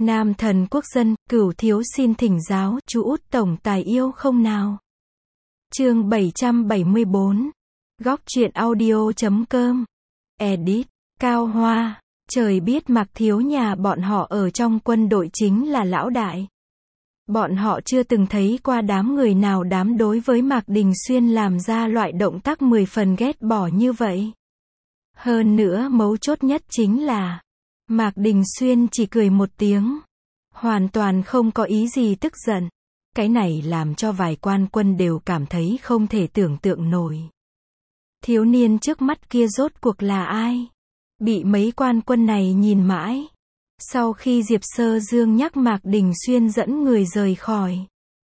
Nam thần quốc dân, Cửu thiếu xin thỉnh giáo, chú út tổng tài yêu không nào? Chương 774. Góc truyện audio.com. Edit. Cao Hoa. Trời biết Mạc thiếu nhà bọn họ ở trong quân đội chính là lão đại. Bọn họ chưa từng thấy qua đám người nào dám đối với Mạc Đình Xuyên làm ra loại động tác 10 phần ghét bỏ như vậy. Hơn nữa mấu chốt nhất chính là Mạc Đình Xuyên chỉ cười một tiếng, hoàn toàn không có ý gì tức giận. Cái này làm cho vài quan quân đều cảm thấy không thể tưởng tượng nổi. Thiếu niên trước mắt kia rốt cuộc là ai? Bị mấy quan quân này nhìn mãi. Sau khi Diệp Sơ Dương nhắc Mạc Đình Xuyên dẫn người rời khỏi,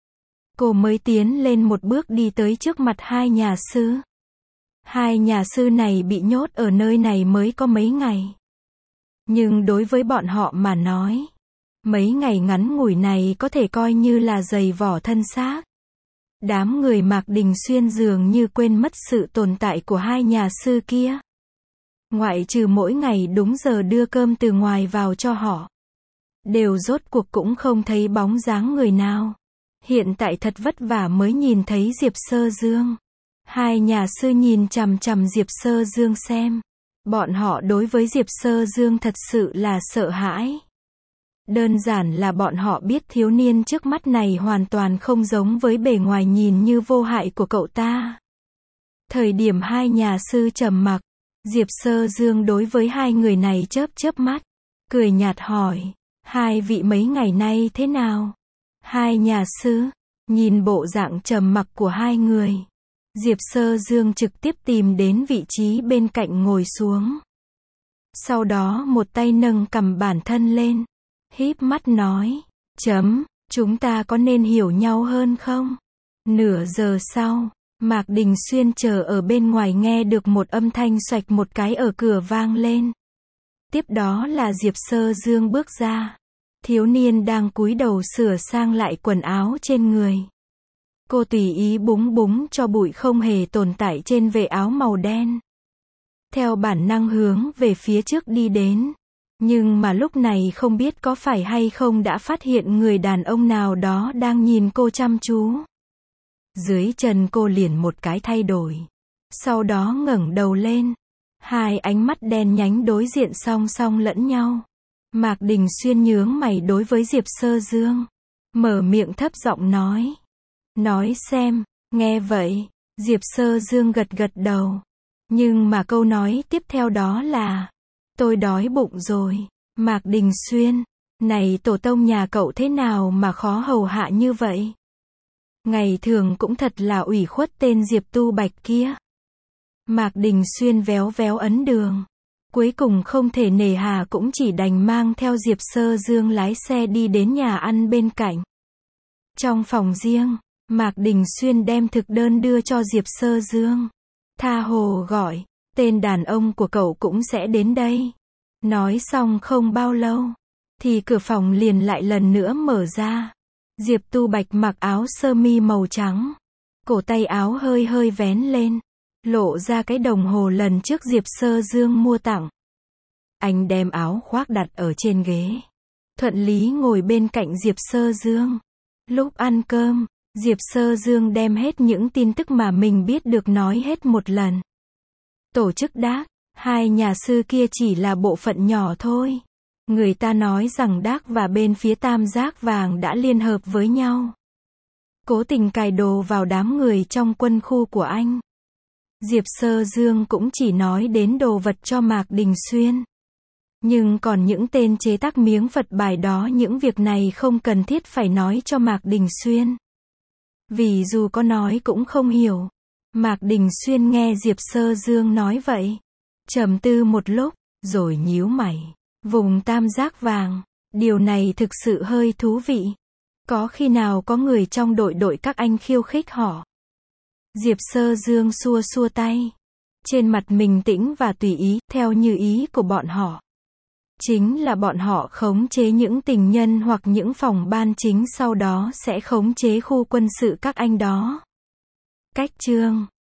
cô mới tiến lên một bước đi tới trước mặt hai nhà sư. Hai nhà sư này bị nhốt ở nơi này mới có mấy ngày. Nhưng đối với bọn họ mà nói, mấy ngày ngắn ngủi này có thể coi như là giày vỏ thân xác. Đám người Mạc Đình Xuyên dường như quên mất sự tồn tại của hai nhà sư kia. Ngoại trừ mỗi ngày đúng giờ đưa cơm từ ngoài vào cho họ, đều rốt cuộc cũng không thấy bóng dáng người nào. Hiện tại thật vất vả mới nhìn thấy Diệp Sơ Dương. Hai nhà sư nhìn chằm chằm Diệp Sơ Dương xem. Bọn họ đối với Diệp Sơ Dương thật sự là sợ hãi. Đơn giản là bọn họ biết thiếu niên trước mắt này hoàn toàn không giống với bề ngoài nhìn như vô hại của cậu ta. Thời điểm hai nhà sư trầm mặc, Diệp Sơ Dương đối với hai người này chớp chớp mắt, cười nhạt hỏi, hai vị mấy ngày nay thế nào? Hai nhà sư, nhìn bộ dạng trầm mặc của hai người, Diệp Sơ Dương trực tiếp tìm đến vị trí bên cạnh ngồi xuống. Sau đó một tay nâng cầm bản thân lên, híp mắt nói, chúng ta có nên hiểu nhau hơn không? Nửa giờ sau, Mạc Đình Xuyên chờ ở bên ngoài nghe được một âm thanh xoạch một cái ở cửa vang lên. Tiếp đó là Diệp Sơ Dương bước ra. Thiếu niên đang cúi đầu sửa sang lại quần áo trên người. Cô tùy ý búng búng cho bụi không hề tồn tại trên vệ áo màu đen. Theo bản năng hướng về phía trước đi đến. Nhưng mà lúc này không biết có phải hay không đã phát hiện người đàn ông nào đó đang nhìn cô chăm chú. Dưới chân cô liền một cái thay đổi. Sau đó ngẩng đầu lên. Hai ánh mắt đen nhánh đối diện song song lẫn nhau. Mạc Đình Xuyên nhướng mày đối với Diệp Sơ Dương. Mở miệng thấp giọng nói. Nói xem, nghe vậy, Diệp Sơ Dương gật gật đầu. Nhưng mà câu nói tiếp theo đó là, tôi đói bụng rồi. Mạc Đình Xuyên, này tổ tông nhà cậu thế nào mà khó hầu hạ như vậy? Ngày thường cũng thật là ủy khuất tên Diệp Tu Bạch kia. Mạc Đình Xuyên véo véo ấn đường. Cuối cùng không thể nề hà cũng chỉ đành mang theo Diệp Sơ Dương lái xe đi đến nhà ăn bên cạnh. Trong phòng riêng, Mạc Đình Xuyên đem thực đơn đưa cho Diệp Sơ Dương. Tha hồ gọi, tên đàn ông của cậu cũng sẽ đến đây. Nói xong không bao lâu, thì cửa phòng liền lại lần nữa mở ra. Diệp Tu Bạch mặc áo sơ mi màu trắng. Cổ tay áo hơi hơi vén lên. Lộ ra cái đồng hồ lần trước Diệp Sơ Dương mua tặng. Anh đem áo khoác đặt ở trên ghế. Thuận lý ngồi bên cạnh Diệp Sơ Dương. Lúc ăn cơm, Diệp Sơ Dương đem hết những tin tức mà mình biết được nói hết một lần. Tổ chức Đác, hai nhà sư kia chỉ là bộ phận nhỏ thôi. Người ta nói rằng Đác và bên phía Tam Giác Vàng đã liên hợp với nhau. Cố tình cài đồ vào đám người trong quân khu của anh. Diệp Sơ Dương cũng chỉ nói đến đồ vật cho Mạc Đình Xuyên. Nhưng còn những tên chế tác miếng Phật bài đó những việc này không cần thiết phải nói cho Mạc Đình Xuyên. Vì dù có nói cũng không hiểu. Mạc Đình Xuyên nghe Diệp Sơ Dương nói vậy. Trầm tư một lúc, rồi nhíu mày. Vùng Tam Giác Vàng, điều này thực sự hơi thú vị. Có khi nào có người trong đội các anh khiêu khích họ? Diệp Sơ Dương xua xua tay. Trên mặt bình tĩnh và tùy ý, theo như ý của bọn họ. Chính là bọn họ khống chế những tình nhân hoặc những phòng ban chính sau đó sẽ khống chế khu quân sự các anh đó. Cách chương